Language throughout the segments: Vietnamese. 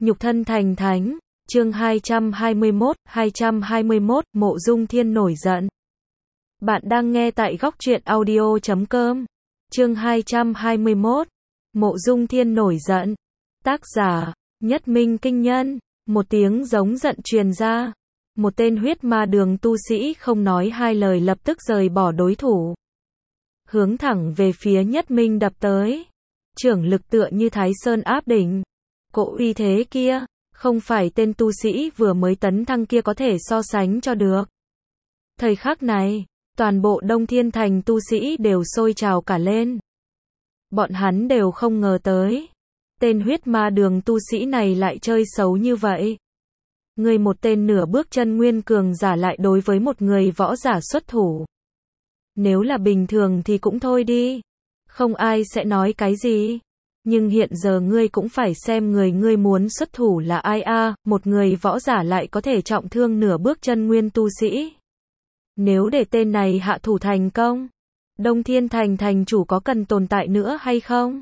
Nhục thân thành thánh, chương 221, Mộ Dung Thiên nổi giận. Bạn đang nghe tại góc truyện audio.com. Chương 221, Mộ Dung Thiên nổi giận. Tác giả, Nhất Minh Kinh Nhân. Một tiếng giống giận truyền ra. Một tên huyết ma đường tu sĩ không nói hai lời lập tức rời bỏ đối thủ. Hướng thẳng về phía Nhất Minh đập tới. Trưởng lực tựa như Thái Sơn áp đỉnh. Cỗ uy thế kia, không phải tên tu sĩ vừa mới tấn thăng kia có thể so sánh cho được. Thời khắc này, toàn bộ Đông Thiên Thành tu sĩ đều sôi trào cả lên. Bọn hắn đều không ngờ tới. Tên huyết ma đường tu sĩ này lại chơi xấu như vậy. Người một tên nửa bước chân nguyên cường giả lại đối với một người võ giả xuất thủ. Nếu là bình thường thì cũng thôi đi. Không ai sẽ nói cái gì. Nhưng hiện giờ ngươi cũng phải xem người ngươi muốn xuất thủ là ai a, một người võ giả lại có thể trọng thương nửa bước chân nguyên tu sĩ. Nếu để tên này hạ thủ thành công, Đông Thiên Thành thành chủ có cần tồn tại nữa hay không?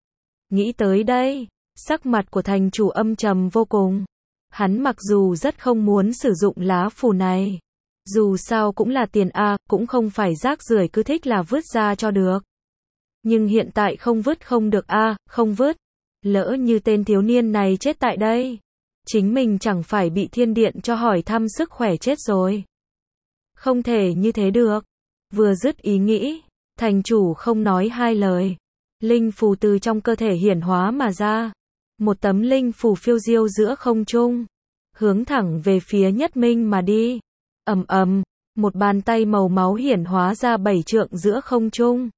Nghĩ tới đây, sắc mặt của thành chủ âm trầm vô cùng. Hắn mặc dù rất không muốn sử dụng lá phù này. Dù sao cũng là tiền a, cũng không phải rác rưởi cứ thích là vứt ra cho được. Nhưng hiện tại không vứt không được a, không vứt. Lỡ như tên thiếu niên này chết tại đây. Chính mình chẳng phải bị thiên điện cho hỏi thăm sức khỏe chết rồi. Không thể như thế được. Vừa dứt ý nghĩ, thành chủ không nói hai lời. Linh phù từ trong cơ thể hiển hóa mà ra. Một tấm linh phù phiêu diêu giữa không trung. Hướng thẳng về phía Nhất Minh mà đi. Ầm ầm, một bàn tay màu máu hiển hóa ra 7 trượng giữa không trung.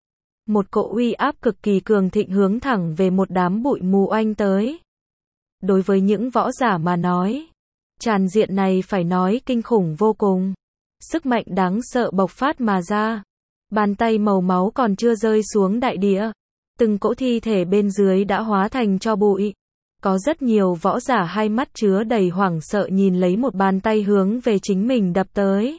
Một cỗ uy áp cực kỳ cường thịnh hướng thẳng về một đám bụi mù oanh tới. Đối với những võ giả mà nói, tràn diện này phải nói kinh khủng vô cùng. Sức mạnh đáng sợ bộc phát mà ra. Bàn tay màu máu còn chưa rơi xuống đại địa. Từng cỗ thi thể bên dưới đã hóa thành tro bụi. Có rất nhiều võ giả hai mắt chứa đầy hoảng sợ nhìn lấy một bàn tay hướng về chính mình đập tới.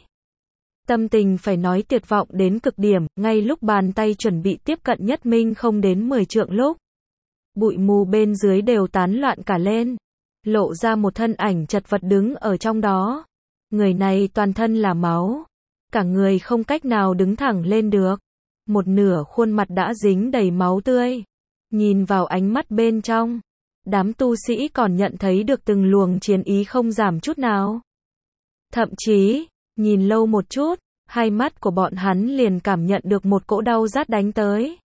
Tâm tình phải nói tuyệt vọng đến cực điểm, ngay lúc bàn tay chuẩn bị tiếp cận Nhất Minh không đến 10 trượng lúc. Bụi mù bên dưới đều tán loạn cả lên. Lộ ra một thân ảnh chật vật đứng ở trong đó. Người này toàn thân là máu. Cả người không cách nào đứng thẳng lên được. Một nửa khuôn mặt đã dính đầy máu tươi. Nhìn vào ánh mắt bên trong. Đám tu sĩ còn nhận thấy được từng luồng chiến ý không giảm chút nào. Thậm chí, nhìn lâu một chút, hai mắt của bọn hắn liền cảm nhận được một cỗ đau rát đánh tới.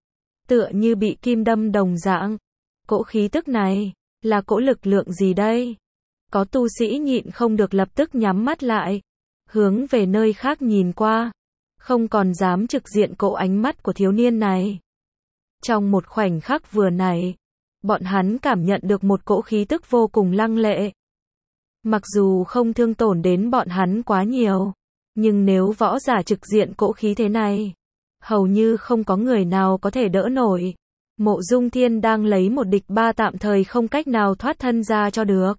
Tựa như bị kim đâm đồng dạng. Cỗ khí tức này, là cỗ lực lượng gì đây? Có tu sĩ nhịn không được lập tức nhắm mắt lại. Hướng về nơi khác nhìn qua. Không còn dám trực diện cỗ ánh mắt của thiếu niên này. Trong một khoảnh khắc vừa nãy, bọn hắn cảm nhận được một cỗ khí tức vô cùng lăng lệ. Mặc dù không thương tổn đến bọn hắn quá nhiều, nhưng nếu võ giả trực diện cỗ khí thế này, hầu như không có người nào có thể đỡ nổi. Mộ Dung Thiên đang lấy một địch ba tạm thời không cách nào thoát thân ra cho được.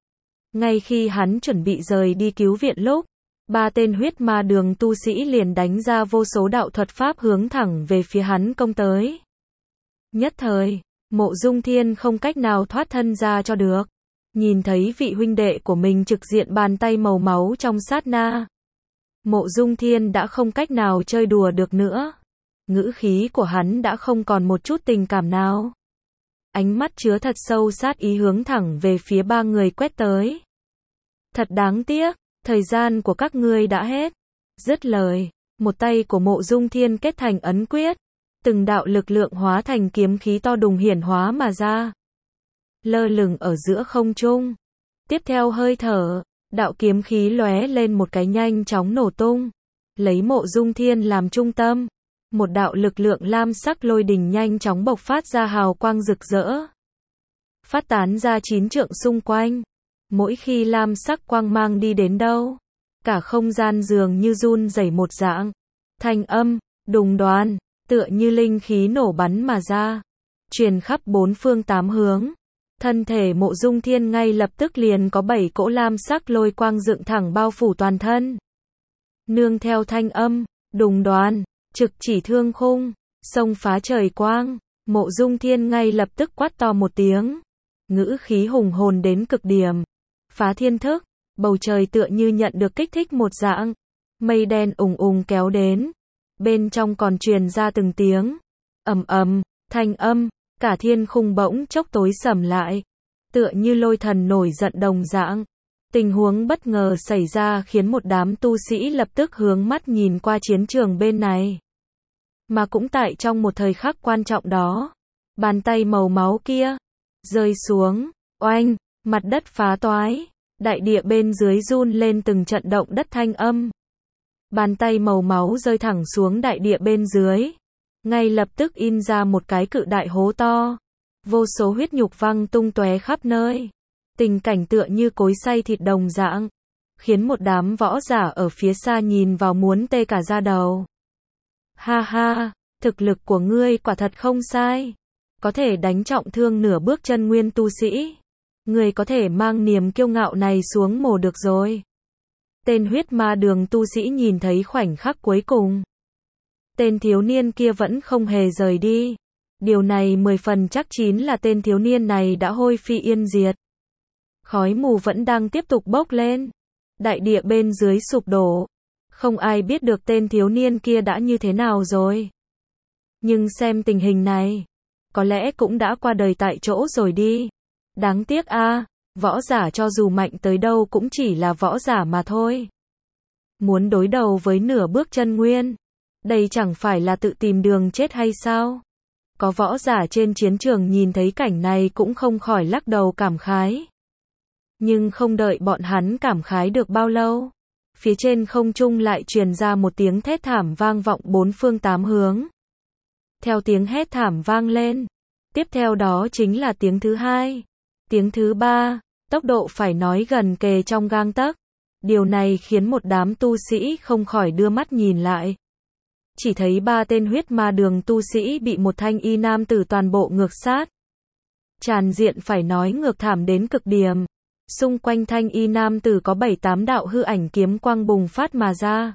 Ngay khi hắn chuẩn bị rời đi cứu viện lúc, ba tên huyết ma đường tu sĩ liền đánh ra vô số đạo thuật pháp hướng thẳng về phía hắn công tới. Nhất thời, Mộ Dung Thiên không cách nào thoát thân ra cho được. Nhìn thấy vị huynh đệ của mình trực diện bàn tay màu máu trong sát na. Mộ Dung Thiên đã không cách nào chơi đùa được nữa. Ngữ khí của hắn đã không còn một chút tình cảm nào. Ánh mắt chứa thật sâu sát ý hướng thẳng về phía ba người quét tới. Thật đáng tiếc, thời gian của các ngươi đã hết. Dứt lời, một tay của Mộ Dung Thiên kết thành ấn quyết. Từng đạo lực lượng hóa thành kiếm khí to đùng hiển hóa mà ra. Lơ lửng ở giữa không trung. Tiếp theo hơi thở, đạo kiếm khí lóe lên một cái nhanh chóng nổ tung. Lấy Mộ Dung Thiên làm trung tâm. Một đạo lực lượng lam sắc lôi đình nhanh chóng bộc phát ra hào quang rực rỡ. Phát tán ra 9 trượng xung quanh. Mỗi khi lam sắc quang mang đi đến đâu, cả không gian dường như run rẩy một dạng. Thanh âm, đùng đoán, tựa như linh khí nổ bắn mà ra. Truyền khắp bốn phương tám hướng. Thân thể Mộ Dung Thiên ngay lập tức liền có 7 cỗ lam sắc lôi quang dựng thẳng bao phủ toàn thân. Nương theo thanh âm, đùng đoán, trực chỉ thương khung, xông phá trời quang. Mộ Dung Thiên ngay lập tức quát to một tiếng. ngữ khí hùng hồn đến cực điểm. Phá thiên thức, bầu trời tựa như nhận được kích thích một dạng. Mây đen ùng ùng kéo đến. Bên trong còn truyền ra từng tiếng ầm ầm, thanh âm, cả thiên khung bỗng chốc tối sầm lại. Tựa như lôi thần nổi giận đồng dạng. Tình huống bất ngờ xảy ra khiến một đám tu sĩ lập tức hướng mắt nhìn qua chiến trường bên này. Mà cũng tại trong một thời khắc quan trọng đó, bàn tay màu máu kia rơi xuống, oanh, mặt đất phá toái, đại địa bên dưới run lên từng trận động đất thanh âm. Bàn tay màu máu rơi thẳng xuống đại địa bên dưới, ngay lập tức in ra một cái cự đại hố to, vô số huyết nhục văng tung tóe khắp nơi. Tình cảnh tựa như cối xay thịt đồng dạng, khiến một đám võ giả ở phía xa nhìn vào muốn tê cả da đầu. Ha ha, thực lực của ngươi quả thật không sai, có thể đánh trọng thương nửa bước chân nguyên tu sĩ. Ngươi có thể mang niềm kiêu ngạo này xuống mồ được rồi. Tên huyết ma đường tu sĩ nhìn thấy khoảnh khắc cuối cùng. Tên thiếu niên kia vẫn không hề rời đi. Điều này 10 phần chắc chín là tên thiếu niên này đã hôi phi yên diệt. Khói mù vẫn đang tiếp tục bốc lên. Đại địa bên dưới sụp đổ. Không ai biết được tên thiếu niên kia đã như thế nào rồi. Nhưng xem tình hình này, có lẽ cũng đã qua đời tại chỗ rồi đi. Đáng tiếc a, võ giả cho dù mạnh tới đâu cũng chỉ là võ giả mà thôi. Muốn đối đầu với nửa bước chân nguyên, đây chẳng phải là tự tìm đường chết hay sao? Có võ giả trên chiến trường nhìn thấy cảnh này cũng không khỏi lắc đầu cảm khái. Nhưng không đợi bọn hắn cảm khái được bao lâu, phía trên không trung lại truyền ra một tiếng thét thảm vang vọng bốn phương tám hướng. Theo tiếng hét thảm vang lên, tiếp theo đó chính là tiếng thứ hai, tiếng thứ ba, tốc độ phải nói gần kề trong gang tấc. Điều này khiến một đám tu sĩ không khỏi đưa mắt nhìn lại. Chỉ thấy 3 tên huyết ma đường tu sĩ bị một thanh y nam tử toàn bộ ngược sát. Tràn diện phải nói ngược thảm đến cực điểm. Xung quanh thanh y nam tử có 7-8 đạo hư ảnh kiếm quang bùng phát mà ra.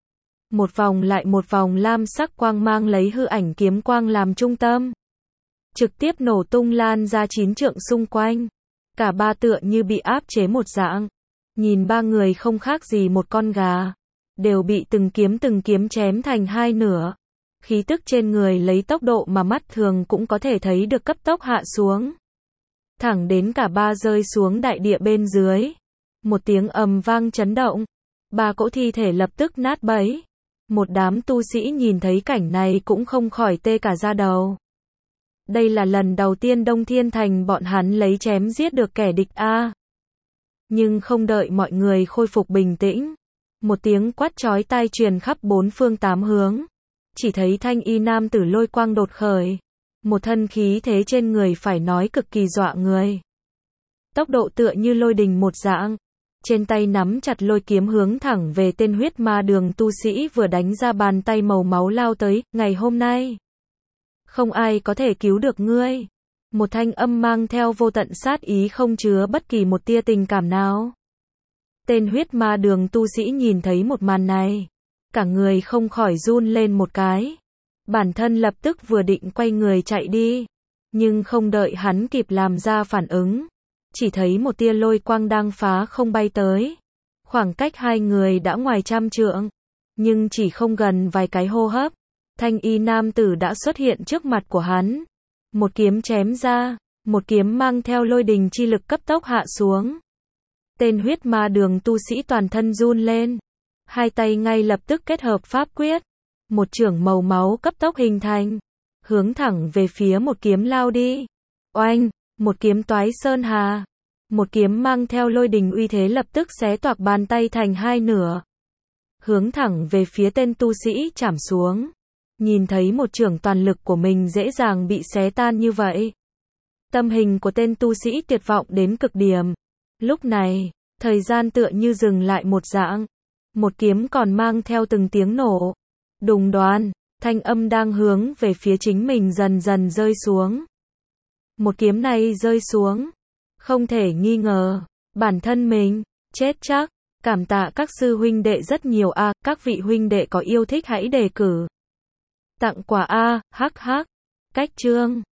Một vòng lại một vòng lam sắc quang mang lấy hư ảnh kiếm quang làm trung tâm. Trực tiếp nổ tung lan ra 9 trượng xung quanh. Cả 3 tựa như bị áp chế một dạng. Nhìn 3 người không khác gì một con gà. Đều bị từng kiếm chém thành 2 nửa. Khí tức trên người lấy tốc độ mà mắt thường cũng có thể thấy được cấp tốc hạ xuống. Thẳng đến cả 3 rơi xuống đại địa bên dưới. Một tiếng ầm vang chấn động. 3 cỗ thi thể lập tức nát bấy. Một đám tu sĩ nhìn thấy cảnh này cũng không khỏi tê cả da đầu. Đây là lần đầu tiên Đông Thiên Thành bọn hắn lấy chém giết được kẻ địch a. Nhưng không đợi mọi người khôi phục bình tĩnh, một tiếng quát chói tai truyền khắp bốn phương tám hướng. Chỉ thấy thanh y nam tử lôi quang đột khởi. Một thân khí thế trên người phải nói cực kỳ dọa người. Tốc độ tựa như lôi đình một dạng. Trên tay nắm chặt lôi kiếm hướng thẳng về tên huyết ma đường tu sĩ vừa đánh ra bàn tay màu máu lao tới. Ngày hôm nay, không ai có thể cứu được ngươi. Một thanh âm mang theo vô tận sát ý không chứa bất kỳ một tia tình cảm nào. Tên huyết ma đường tu sĩ nhìn thấy một màn này, cả người không khỏi run lên một cái. Bản thân lập tức vừa định quay người chạy đi, nhưng không đợi hắn kịp làm ra phản ứng, chỉ thấy một tia lôi quang đang phá không bay tới. Khoảng cách hai người đã ngoài trăm trượng, nhưng chỉ không gần vài cái hô hấp, thanh y nam tử đã xuất hiện trước mặt của hắn. Một kiếm chém ra, một kiếm mang theo lôi đình chi lực cấp tốc hạ xuống. Tên huyết ma đường tu sĩ toàn thân run lên, hai tay ngay lập tức kết hợp pháp quyết, một chưởng màu máu cấp tốc hình thành, hướng thẳng về phía một kiếm lao đi. Oanh, một kiếm toái sơn hà, một kiếm mang theo lôi đình uy thế lập tức xé toạc bàn tay thành 2 nửa, hướng thẳng về phía tên tu sĩ chảm xuống. Nhìn thấy một chưởng toàn lực của mình dễ dàng bị xé tan như vậy, tâm hình của tên tu sĩ tuyệt vọng đến cực điểm. Lúc này, thời gian tựa như dừng lại một dạng. Một kiếm còn mang theo từng tiếng nổ. Đùng đoán, thanh âm đang hướng về phía chính mình dần dần rơi xuống. Một kiếm này rơi xuống, không thể nghi ngờ, bản thân mình chết chắc. Cảm tạ các sư huynh đệ rất nhiều a, các vị huynh đệ có yêu thích hãy đề cử tặng quà a, hắc hắc. Cách chương